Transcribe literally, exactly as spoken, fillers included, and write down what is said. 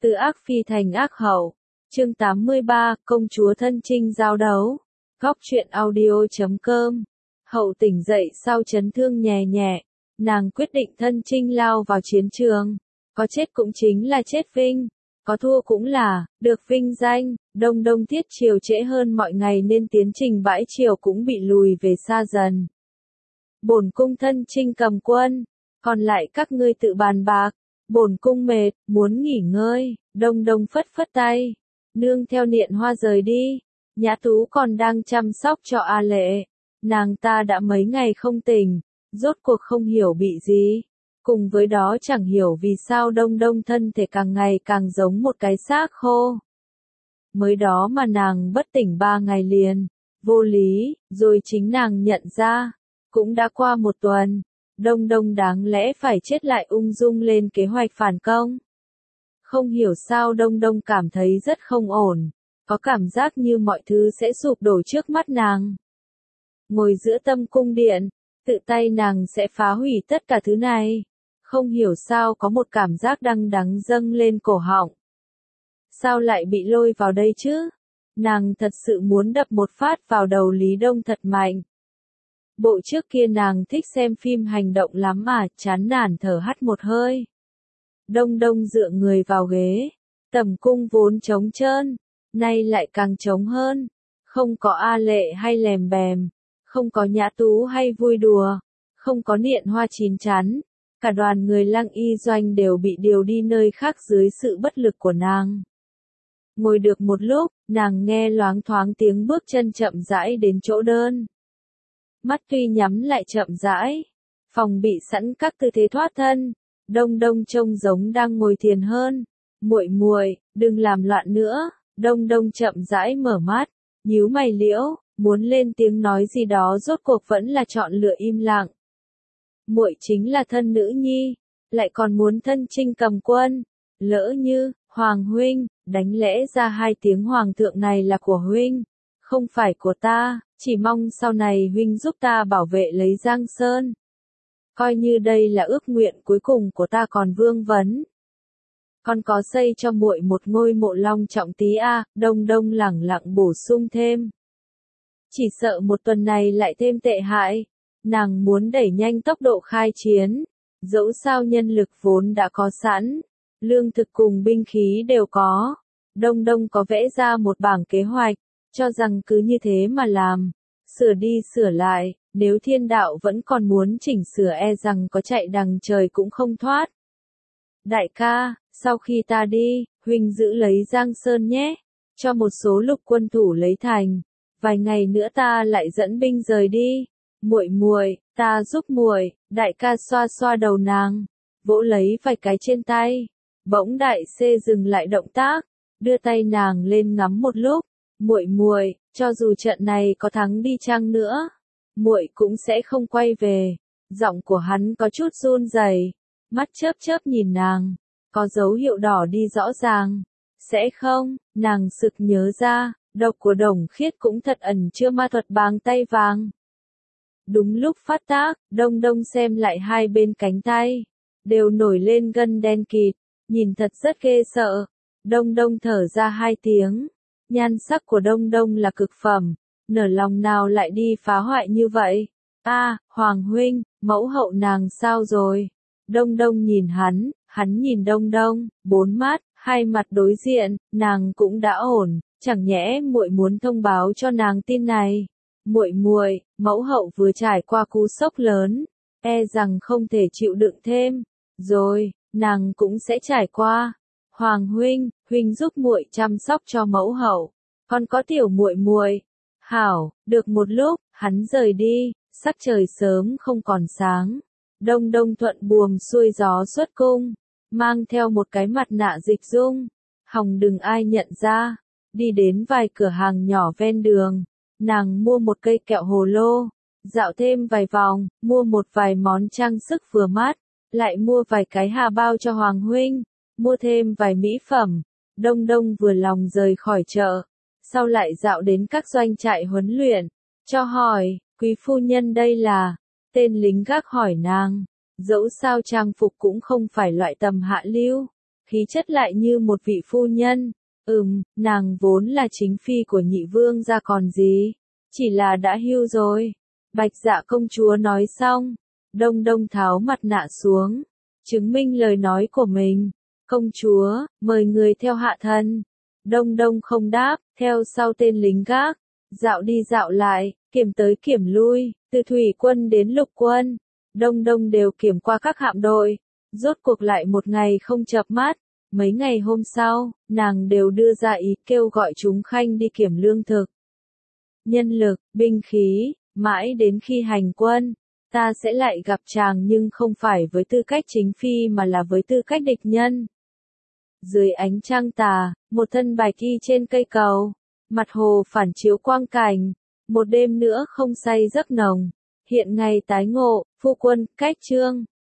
Từ ác phi thành ác hậu. Chương tám mươi ba, công chúa thân chinh giao đấu. Góc truyện audio chấm com. Hậu tỉnh dậy sau chấn thương nhẹ nhẹ, nàng quyết định thân chinh lao vào chiến trường. Có chết cũng chính là chết vinh, có thua cũng là được vinh danh. Đông Đông tiết triều trễ hơn mọi ngày nên tiến trình bãi triều cũng bị lùi về xa dần. Bổn cung thân chinh cầm quân, còn lại các ngươi tự bàn bạc. Bổn cung mệt, muốn nghỉ ngơi. Đông Đông phất phất tay, nương theo Niệm Hoa rời đi. Nhã Tú còn đang chăm sóc cho A Lệ, nàng ta đã mấy ngày không tỉnh, rốt cuộc không hiểu bị gì. Cùng với đó chẳng hiểu vì sao Đông Đông thân thể càng ngày càng giống một cái xác khô. Mới đó mà nàng bất tỉnh ba ngày liền, vô lý, rồi chính nàng nhận ra. Cũng đã qua một tuần, Đông Đông đáng lẽ phải chết lại ung dung lên kế hoạch phản công. Không hiểu sao Đông Đông cảm thấy rất không ổn, có cảm giác như mọi thứ sẽ sụp đổ trước mắt nàng. Ngồi giữa tâm cung điện, tự tay nàng sẽ phá hủy tất cả thứ này. Không hiểu sao có một cảm giác đắng đắng dâng lên cổ họng. Sao lại bị lôi vào đây chứ? Nàng thật sự muốn đập một phát vào đầu Lý Đông thật mạnh. Bộ trước kia nàng thích xem phim hành động lắm mà, chán nản thở hắt một hơi. Đông Đông dựa người vào ghế, tầm cung vốn trống trơn, nay lại càng trống hơn. Không có A Lệ hay lèm bèm, không có Nhã Tú hay vui đùa, không có Niệm Hoa chín chắn. Cả đoàn người Lăng Y Doanh đều bị điều đi nơi khác dưới sự bất lực của nàng. Ngồi được một lúc, nàng nghe loáng thoáng tiếng bước chân chậm rãi đến chỗ đơn. Mắt tuy nhắm lại chậm rãi, phòng bị sẵn các tư thế thoát thân. Đông Đông trông giống đang ngồi thiền hơn. Muội muội, đừng làm loạn nữa. Đông Đông chậm rãi mở mắt, nhíu mày liễu, muốn lên tiếng nói gì đó rốt cuộc vẫn là chọn lựa im lặng. Muội chính là thân nữ nhi, lại còn muốn thân chinh cầm quân. Lỡ như, Hoàng huynh, đánh lẽ ra hai tiếng hoàng thượng này là của huynh, không phải của ta, chỉ mong sau này huynh giúp ta bảo vệ lấy Giang Sơn. Coi như đây là ước nguyện cuối cùng của ta còn vương vấn. Con có xây cho muội một ngôi mộ long trọng tí a, à, Đông Đông lẳng lặng bổ sung thêm. Chỉ sợ một tuần này lại thêm tệ hại. Nàng muốn đẩy nhanh tốc độ khai chiến, dẫu sao nhân lực vốn đã có sẵn, lương thực cùng binh khí đều có. Đông Đông có vẽ ra một bảng kế hoạch, cho rằng cứ như thế mà làm, sửa đi sửa lại, nếu thiên đạo vẫn còn muốn chỉnh sửa e rằng có chạy đằng trời cũng không thoát. Đại ca, sau khi ta đi, huynh giữ lấy Giang Sơn nhé, cho một số lục quân thủ lấy thành, vài ngày nữa ta lại dẫn binh rời đi. Muội muội, ta giúp muội. Đại ca xoa xoa đầu nàng, vỗ lấy vài cái trên tay. Bỗng đại xê dừng lại động tác, đưa tay nàng lên ngắm một lúc. Muội muội, cho dù trận này có thắng đi chăng nữa, muội cũng sẽ không quay về. Giọng của hắn có chút run rẩy, mắt chớp chớp nhìn nàng, có dấu hiệu đỏ đi rõ ràng. Sẽ không? Nàng sực nhớ ra, độc của Đồng Khiết cũng thật ẩn chứa ma thuật bàng tay vàng. Đúng lúc phát tác, Đông Đông xem lại hai bên cánh tay, đều nổi lên gân đen kịt, nhìn thật rất ghê sợ. Đông Đông thở ra hai tiếng, nhan sắc của Đông Đông là cực phẩm, nở lòng nào lại đi phá hoại như vậy. A, à, Hoàng huynh, mẫu hậu nàng sao rồi? Đông Đông nhìn hắn, hắn nhìn Đông Đông, bốn mắt, hai mặt đối diện, nàng cũng đã ổn, chẳng nhẽ muội muốn thông báo cho nàng tin này. Muội muội, mẫu hậu vừa trải qua cú sốc lớn, e rằng không thể chịu đựng thêm, rồi, nàng cũng sẽ trải qua. Hoàng huynh, huynh giúp muội chăm sóc cho mẫu hậu, còn có tiểu muội muội. Hảo, được một lúc, hắn rời đi, sắc trời sớm không còn sáng. Đông Đông thuận buồm xuôi gió xuất cung, mang theo một cái mặt nạ dịch dung, hòng đừng ai nhận ra, đi đến vài cửa hàng nhỏ ven đường. Nàng mua một cây kẹo hồ lô, dạo thêm vài vòng, mua một vài món trang sức vừa mắt, lại mua vài cái hà bao cho Hoàng huynh, mua thêm vài mỹ phẩm. Đông Đông vừa lòng rời khỏi chợ, sau lại dạo đến các doanh trại huấn luyện, cho hỏi, quý phu nhân đây là, tên lính gác hỏi nàng, dẫu sao trang phục cũng không phải loại tầm hạ lưu, khí chất lại như một vị phu nhân. Ừm, nàng vốn là chính phi của nhị vương gia còn gì, chỉ là đã hưu rồi. Bạch Dạ công chúa nói xong, Đông Đông tháo mặt nạ xuống, chứng minh lời nói của mình. Công chúa, mời người theo hạ thân. Đông Đông không đáp, theo sau tên lính gác, dạo đi dạo lại, kiểm tới kiểm lui, từ thủy quân đến lục quân. Đông Đông đều kiểm qua các hạm đội, rốt cuộc lại một ngày không chợp mắt. Mấy ngày hôm sau, nàng đều đưa ra ý kêu gọi chúng khanh đi kiểm lương thực, nhân lực, binh khí, mãi đến khi hành quân, ta sẽ lại gặp chàng nhưng không phải với tư cách chính phi mà là với tư cách địch nhân. Dưới ánh trăng tà, một thân bạch y trên cây cầu, mặt hồ phản chiếu quang cảnh, một đêm nữa không say giấc nồng, hiện ngày tái ngộ, phu quân, cách chương.